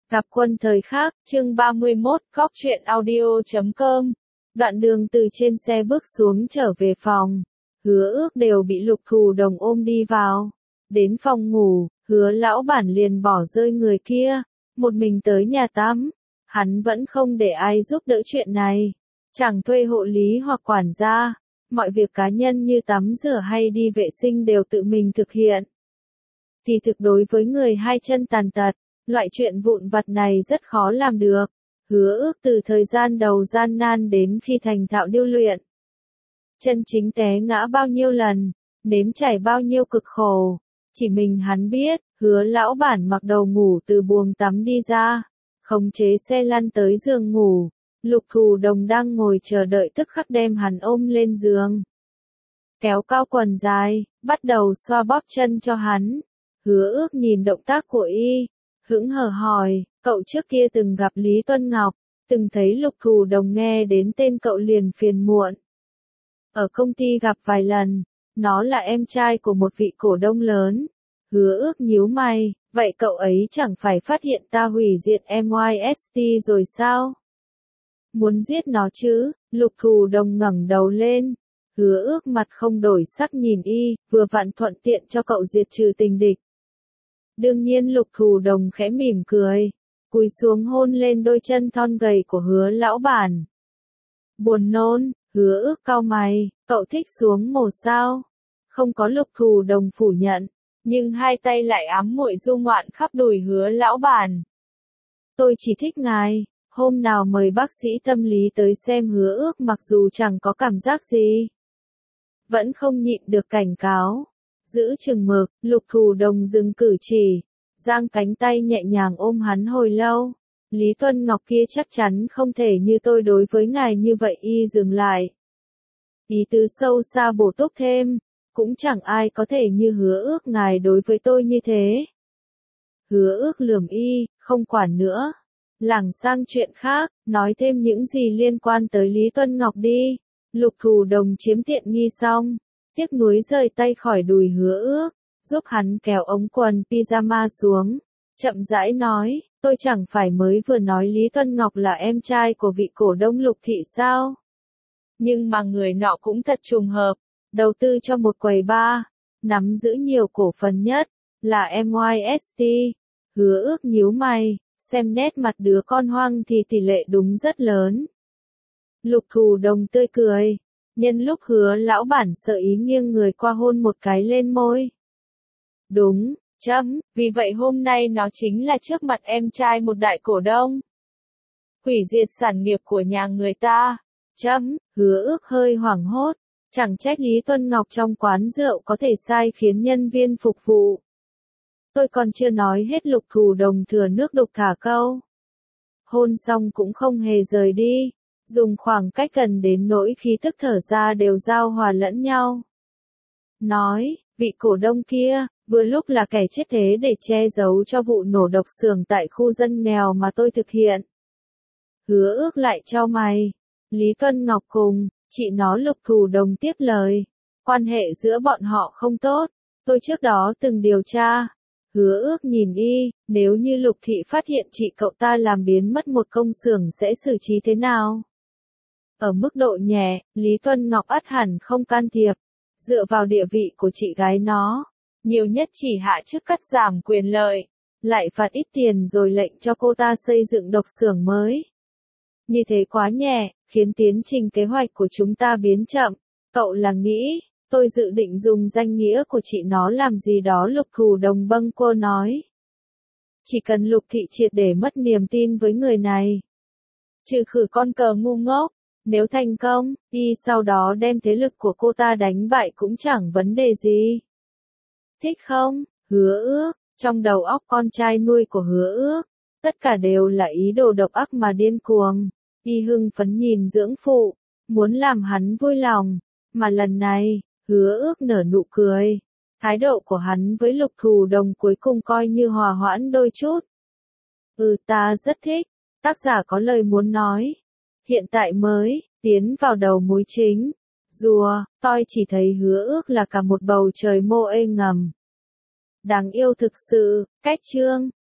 Gặp quân thời khác, chương 31, góc truyện audio.com. Đoạn đường từ trên xe bước xuống trở về phòng. Hứa Ước đều bị Lục Thù Đồng ôm đi vào. Đến phòng ngủ, Hứa lão bản liền bỏ rơi người kia, một mình tới nhà tắm. Hắn vẫn không để ai giúp đỡ chuyện này. Chẳng thuê hộ lý hoặc quản gia. Mọi việc cá nhân như tắm rửa hay đi vệ sinh đều tự mình thực hiện. Thì thực đối với người hai chân tàn tật, loại chuyện vụn vặt này rất khó làm được. Hứa Ước từ thời gian đầu gian nan đến khi thành thạo điêu luyện. Chân chính té ngã bao nhiêu lần, nếm trải bao nhiêu cực khổ. Chỉ mình hắn biết, Hứa lão bản mặc đầu ngủ từ buồng tắm đi ra, khống chế xe lăn tới giường ngủ. Lục Thù Đồng đang ngồi chờ đợi tức khắc đem hắn ôm lên giường. Kéo cao quần dài, bắt đầu xoa bóp chân cho hắn. Hứa Ước nhìn động tác của y, hững hờ hỏi, cậu trước kia từng gặp Lý Tuân Ngọc, từng thấy Lục Thù Đồng, nghe đến tên cậu liền phiền muộn. Ở công ty gặp vài lần, nó là em trai của một vị cổ đông lớn. Hứa Ước nhíu mày, vậy cậu ấy chẳng phải phát hiện ta hủy diệt MYST rồi sao? Muốn giết nó chứ? Lục Thù Đồng ngẩng đầu lên. Hứa Ước mặt không đổi sắc nhìn y, vừa vặn thuận tiện cho cậu diệt trừ tình địch. Đương nhiên Lục Thù Đồng khẽ mỉm cười, cúi xuống hôn lên đôi chân thon gầy của Hứa lão bản. Buồn nôn, Hứa Ước cau mày, cậu thích xuống mồ sao? Không có. Lục Thù Đồng phủ nhận, nhưng hai tay lại ám muội du ngoạn khắp đùi Hứa lão bản. Tôi chỉ thích ngài. Hôm nào mời bác sĩ tâm lý tới xem. Hứa Ước mặc dù chẳng có cảm giác gì, vẫn không nhịn được cảnh cáo. Giữ chừng mực, Lục Thù Đồng dừng cử chỉ, giang cánh tay nhẹ nhàng ôm hắn hồi lâu. Lý Tuân Ngọc kia chắc chắn không thể như tôi đối với ngài như vậy. Y dừng lại, ý tứ sâu xa bổ túc thêm, cũng chẳng ai có thể như Hứa Ước ngài đối với tôi như thế. Hứa Ước lườm y, không quản nữa. Lảng sang chuyện khác, nói thêm những gì liên quan tới Lý Tuân Ngọc đi. Lục Thù Đồng chiếm tiện nghi xong, tiếc nuối rời tay khỏi đùi Hứa Ước, giúp hắn kéo ống quần pyjama xuống, chậm rãi nói, tôi chẳng phải mới vừa nói Lý Tuân Ngọc là em trai của vị cổ đông Lục thị sao? Nhưng mà người nọ cũng thật trùng hợp, đầu tư cho một quầy bar, nắm giữ nhiều cổ phần nhất, là MYST. Hứa Ước nhíu mày, xem nét mặt đứa con hoang thì tỷ lệ đúng rất lớn. Lục Thù Đồng tươi cười, nhân lúc Hứa lão bản sợ ý nghiêng người qua hôn một cái lên môi. Đúng, vì vậy hôm nay nó chính là trước mặt em trai một đại cổ đông. Hủy diệt sản nghiệp của nhà người ta. Hứa Ước hơi hoảng hốt, chẳng trách Lý Tuân Ngọc trong quán rượu có thể sai khiến nhân viên phục vụ. Tôi còn chưa nói hết. Lục Thù Đồng thừa nước đục thả câu. Hôn xong cũng không hề rời đi, dùng khoảng cách gần đến nỗi khí tức thở ra đều giao hòa lẫn nhau. Nói, vị cổ đông kia, vừa lúc là kẻ chết thế để che giấu cho vụ nổ độc xưởng tại khu dân nghèo mà tôi thực hiện. Hứa Ước lại chau mày. Lý Tuân Ngọc cùng chị nó. Lục Thù Đồng tiếp lời, quan hệ giữa bọn họ không tốt, tôi trước đó từng điều tra. Hứa Ước nhìn y, nếu như Lục thị phát hiện chị cậu ta làm biến mất một công xưởng sẽ xử trí thế nào? Ở mức độ nhẹ, Lý Tuân Ngọc ắt hẳn không can thiệp. Dựa vào địa vị của chị gái nó, nhiều nhất chỉ hạ chức cắt giảm quyền lợi, lại phạt ít tiền rồi lệnh cho cô ta xây dựng độc xưởng mới. Như thế quá nhẹ, khiến tiến trình kế hoạch của chúng ta biến chậm. Cậu là nghĩ tôi dự định dùng danh nghĩa của chị nó làm gì đó? Lục Thù Đồng bâng quơ nói. Chỉ cần Lục thị triệt để mất niềm tin với người này, trừ khử con cờ ngu ngốc, nếu thành công, y sau đó đem thế lực của cô ta đánh bại cũng chẳng vấn đề gì. Thích không? Hứa Ước, trong đầu óc con trai nuôi của Hứa Ước, tất cả đều là ý đồ độc ác mà điên cuồng. Y hưng phấn nhìn dưỡng phụ, muốn làm hắn vui lòng, mà lần này, Hứa Ước nở nụ cười. Thái độ của hắn với Lục Thù Đồng cuối cùng coi như hòa hoãn đôi chút. Ta rất thích. Tác giả có lời muốn nói. Hiện tại mới tiến vào đầu mối chính. Rùa, tôi chỉ thấy Hứa Ước là cả một bầu trời mô ê ngầm. Đáng yêu thực sự. Cách chương